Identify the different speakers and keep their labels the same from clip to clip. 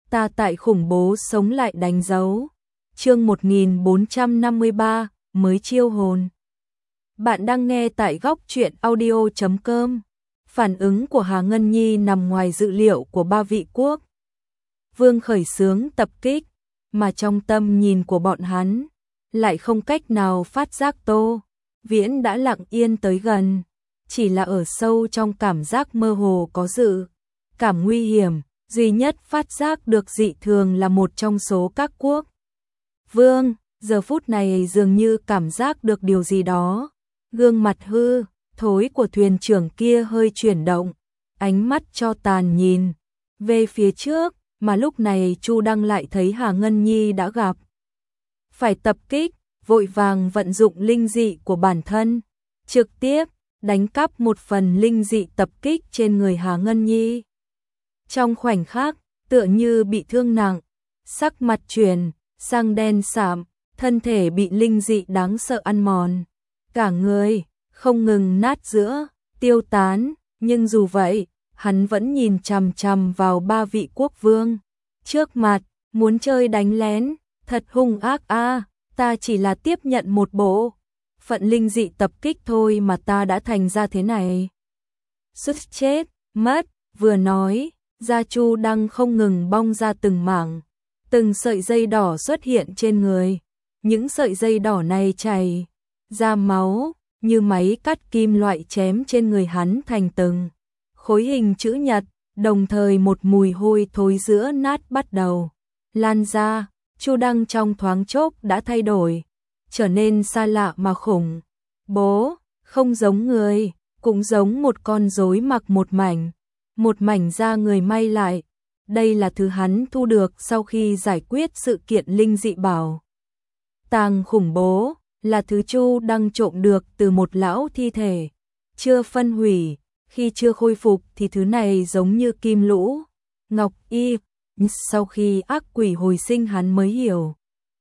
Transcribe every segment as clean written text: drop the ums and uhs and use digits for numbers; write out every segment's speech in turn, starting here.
Speaker 1: ta tại khủng bố sống lại đánh dấu. Chương 1453, mới chiêu hồn. Bạn đang nghe tại góc truyện audio.com. Phản ứng của Hà Ngân Nhi nằm ngoài dự liệu của ba vị quốc vương khởi xướng tập kích, mà trong tâm nhìn của bọn hắn lại không cách nào phát giác Tô Viễn đã lặng yên tới gần, chỉ là ở sâu trong cảm giác mơ hồ có dự cảm nguy hiểm. Duy nhất phát giác được dị thường là một trong số các quốc vương, giờ phút này dường như cảm giác được điều gì đó. Gương mặt hư thối của thuyền trưởng kia hơi chuyển động, ánh mắt cho tàn nhìn về phía trước, mà lúc này Chu Đăng lại thấy Hà Ngân Nhi đã gặp phải tập kích, vội vàng vận dụng linh dị của bản thân, trực tiếp đánh cắp một phần linh dị tập kích trên người Hà Ngân Nhi. Trong khoảnh khắc, tựa như bị thương nặng, sắc mặt chuyển sang đen sạm, thân thể bị linh dị đáng sợ ăn mòn, cả người không ngừng nát giữa, tiêu tán, nhưng dù vậy, hắn vẫn nhìn chằm chằm vào ba vị quốc vương trước mặt, muốn chơi đánh lén, thật hung ác a, ta chỉ là tiếp nhận một bộ phận linh dị tập kích thôi mà ta đã thành ra thế này. Xuất chết, mất, vừa nói, da Chu Đăng không ngừng bong ra từng mảng, từng sợi dây đỏ xuất hiện trên người, những sợi dây đỏ này chảy ra máu, như máy cắt kim loại chém trên người hắn thành từng khối hình chữ nhật, đồng thời một mùi hôi thối giữa nát bắt đầu lan ra. Chu Đăng trong thoáng chốc đã thay đổi, trở nên xa lạ mà khủng bố, không giống người, cũng giống một con rối mặc một mảnh da người may lại. Đây là thứ hắn thu được sau khi giải quyết sự kiện linh dị bảo tàng khủng bố, là thứ Chu Đăng trộm được từ một lão thi thể chưa phân hủy. Khi chưa khôi phục thì thứ này giống như kim lũ ngọc y, sau khi ác quỷ hồi sinh hắn mới hiểu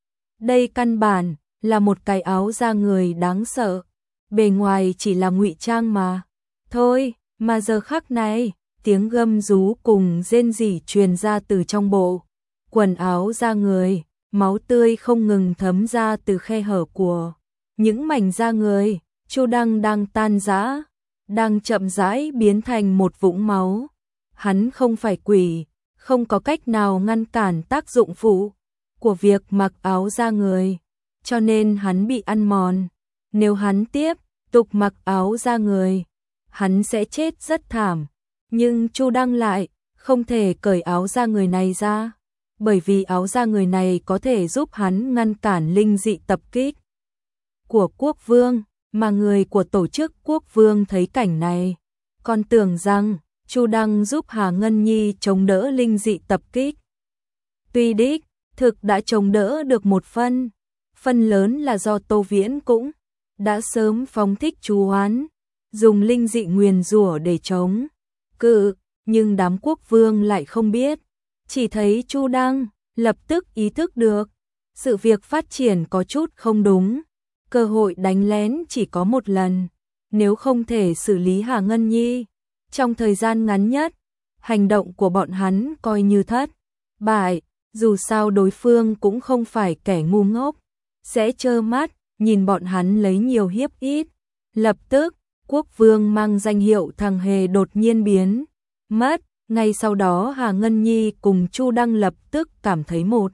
Speaker 1: đây căn bản là một cái áo da người đáng sợ, bề ngoài chỉ là ngụy trang mà thôi. Mà giờ khắc này, tiếng gầm rú cùng rên rỉ truyền ra từ trong bộ quần áo da người, máu tươi không ngừng thấm ra từ khe hở của những mảnh da người. Chu Đăng đang tan rã, đang chậm rãi biến thành một vũng máu. Hắn không phải quỷ, không có cách nào ngăn cản tác dụng phụ của việc mặc áo da người, cho nên hắn bị ăn mòn. Nếu hắn tiếp tục mặc áo da người, hắn sẽ chết rất thảm. Nhưng Chu Đăng lại không thể cởi áo da người này ra, bởi vì áo da người này có thể giúp hắn ngăn cản linh dị tập kích của quốc vương. Mà người của tổ chức quốc vương thấy cảnh này, còn tưởng rằng Chu Đăng giúp Hà Ngân Nhi chống đỡ linh dị tập kích. Tuy đích thực đã chống đỡ được một phần lớn là do Tô Viễn cũng đã sớm phóng thích chú hoán, dùng linh dị nguyền rủa để chống cự, nhưng đám quốc vương lại không biết, chỉ thấy Chu Đăng lập tức ý thức được sự việc phát triển có chút không đúng. Cơ hội đánh lén chỉ có một lần, nếu không thể xử lý Hà Ngân Nhi trong thời gian ngắn nhất, hành động của bọn hắn coi như thất bại. Dù sao đối phương cũng không phải kẻ ngu ngốc, sẽ trơ mắt nhìn bọn hắn lấy nhiều hiếp ít. Lập tức, quốc vương mang danh hiệu thằng hề đột nhiên biến mất. Ngay sau đó Hà Ngân Nhi cùng Chu Đăng lập tức cảm thấy một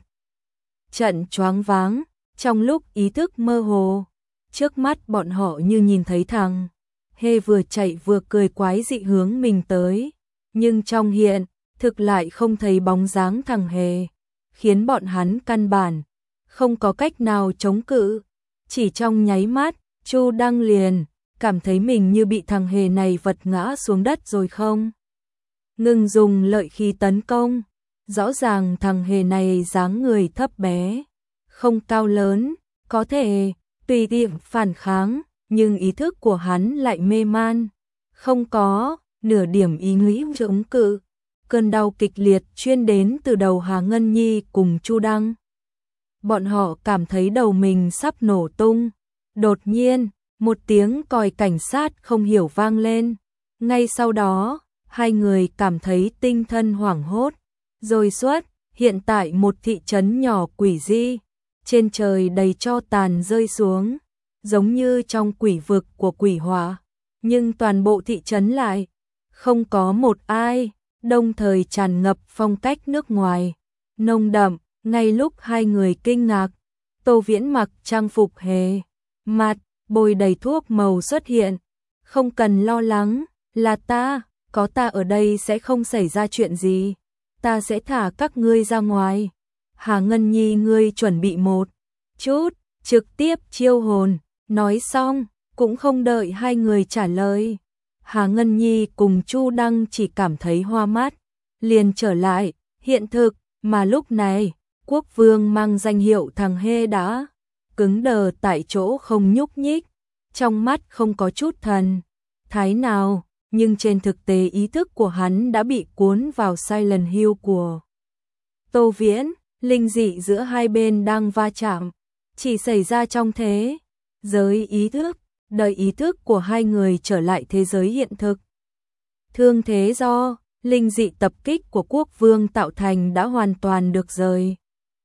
Speaker 1: trận choáng váng. Trong lúc ý thức mơ hồ, trước mắt bọn họ như nhìn thấy thằng hề vừa chạy vừa cười quái dị hướng mình tới, nhưng trong hiện thực lại không thấy bóng dáng thằng hề, khiến bọn hắn căn bản không có cách nào chống cự. Chỉ trong nháy mắt, Chu Đăng liền cảm thấy mình như bị thằng hề này vật ngã xuống đất rồi không ngừng dùng lợi khí tấn công. Rõ ràng thằng hề này dáng người thấp bé, không cao lớn, có thể tùy tiện phản kháng, nhưng ý thức của hắn lại mê man, không có nửa điểm ý nghĩ chống cự. Cơn đau kịch liệt chuyên đến từ đầu Hà Ngân Nhi cùng Chu Đăng. Bọn họ cảm thấy đầu mình sắp nổ tung. Đột nhiên, một tiếng còi cảnh sát không hiểu vang lên. Ngay sau đó, hai người cảm thấy tinh thần hoảng hốt, rồi xuất hiện tại một thị trấn nhỏ quỷ dị, trên trời đầy tro tàn rơi xuống, giống như trong quỷ vực của quỷ hỏa, nhưng toàn bộ thị trấn lại không có một ai, đồng thời tràn ngập phong cách nước ngoài, nồng đậm. Ngay lúc hai người kinh ngạc, Tô Viễn mặc trang phục hề mặt, bôi đầy thuốc màu xuất hiện. Không cần lo lắng, là ta, có ta ở đây sẽ không xảy ra chuyện gì. Ta sẽ thả các ngươi ra ngoài. Hà Ngân Nhi, ngươi chuẩn bị một chút, trực tiếp chiêu hồn. Nói xong, cũng không đợi hai người trả lời. Hà Ngân Nhi cùng Chu Đăng chỉ cảm thấy hoa mắt, liền trở lại hiện thực, mà lúc này, quốc vương mang danh hiệu thằng Hê đã cứng đờ tại chỗ không nhúc nhích, trong mắt không có chút thần thái nào, nhưng trên thực tế ý thức của hắn đã bị cuốn vào Silent Hill của Tô Viễn, linh dị giữa hai bên đang va chạm, chỉ xảy ra trong thế giới ý thức, đợi ý thức của hai người trở lại thế giới hiện thực. Thương thế do linh dị tập kích của quốc vương tạo thành đã hoàn toàn được rời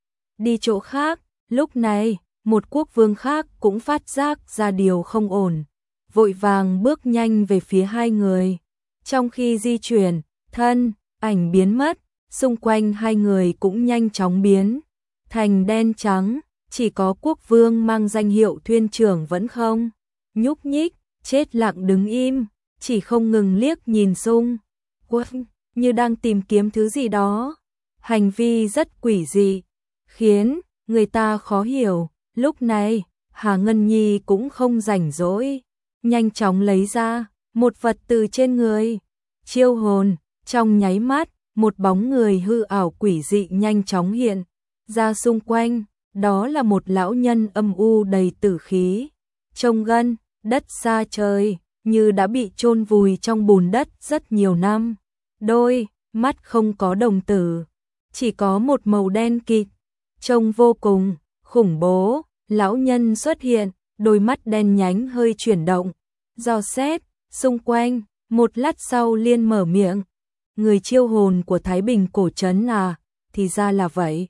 Speaker 1: đi chỗ khác. Lúc này, một quốc vương khác cũng phát giác ra điều không ổn, vội vàng bước nhanh về phía hai người. Trong khi di chuyển, thân ảnh biến mất, xung quanh hai người cũng nhanh chóng biến thành đen trắng, chỉ có quốc vương mang danh hiệu thuyền trưởng vẫn không nhúc nhích, chết lặng đứng im, chỉ không ngừng liếc nhìn xung quanh, như đang tìm kiếm thứ gì đó. Hành vi rất quỷ dị, khiến người ta khó hiểu. Lúc này, Hà Ngân Nhi cũng không rảnh rỗi, nhanh chóng lấy ra một vật từ trên người, chiêu hồn. Trong nháy mắt, một bóng người hư ảo quỷ dị nhanh chóng hiện ra xung quanh, đó là một lão nhân âm u đầy tử khí, trông gân đất xa trời, như đã bị chôn vùi trong bùn đất rất nhiều năm. Đôi mắt không có đồng tử, chỉ có một màu đen kịt, trông vô cùng khủng bố. Lão nhân xuất hiện, đôi mắt đen nhánh hơi chuyển động, dò xét xung quanh, một lát sau liền mở miệng. Người chiêu hồn của Thái Bình cổ trấn à, thì ra là vậy.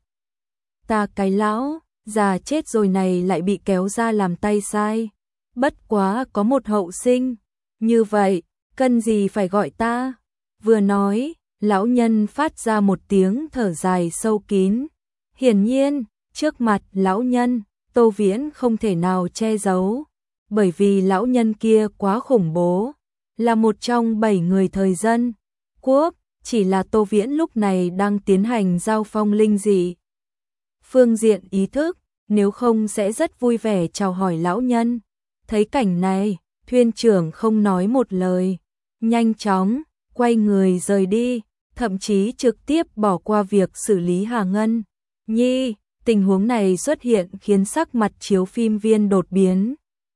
Speaker 1: Ta cái lão già chết rồi này lại bị kéo ra làm tay sai. Bất quá có một hậu sinh, như vậy, cần gì phải gọi ta. Vừa nói, lão nhân phát ra một tiếng thở dài sâu kín. Hiển nhiên, trước mặt lão nhân, Tô Viễn không thể nào che giấu, bởi vì lão nhân kia quá khủng bố, là một trong 7 người thời dân quốc, chỉ là Tô Viễn lúc này đang tiến hành giao phong linh dị. Phương diện ý thức, nếu không sẽ rất vui vẻ chào hỏi lão nhân. Thấy cảnh này, thuyền trưởng không nói một lời, nhanh chóng quay người rời đi, thậm chí trực tiếp bỏ qua việc xử lý Hà Ngân Nhi. Tình huống này xuất hiện khiến sắc mặt chiếu phim viên đột biến.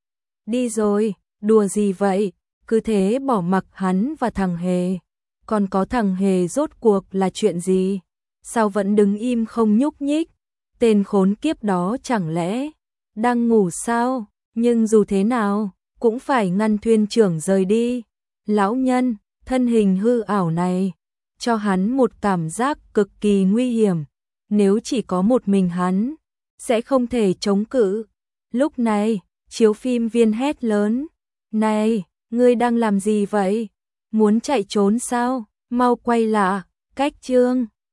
Speaker 1: Đi rồi, đùa gì vậy, cứ thế bỏ mặc hắn và thằng Hề. Còn có thằng Hề rốt cuộc là chuyện gì? Sao vẫn đứng im không nhúc nhích? Tên khốn kiếp đó chẳng lẽ đang ngủ sao? Nhưng dù thế nào, cũng phải ngăn thuyền trưởng rời đi. Lão nhân, thân hình hư ảo này, cho hắn một cảm giác cực kỳ nguy hiểm. Nếu chỉ có một mình hắn, sẽ không thể chống cự. Lúc này, chiếu phim viên hét lớn. Này, ngươi đang làm gì vậy? Muốn chạy trốn sao? Mau quay lại, cách chương.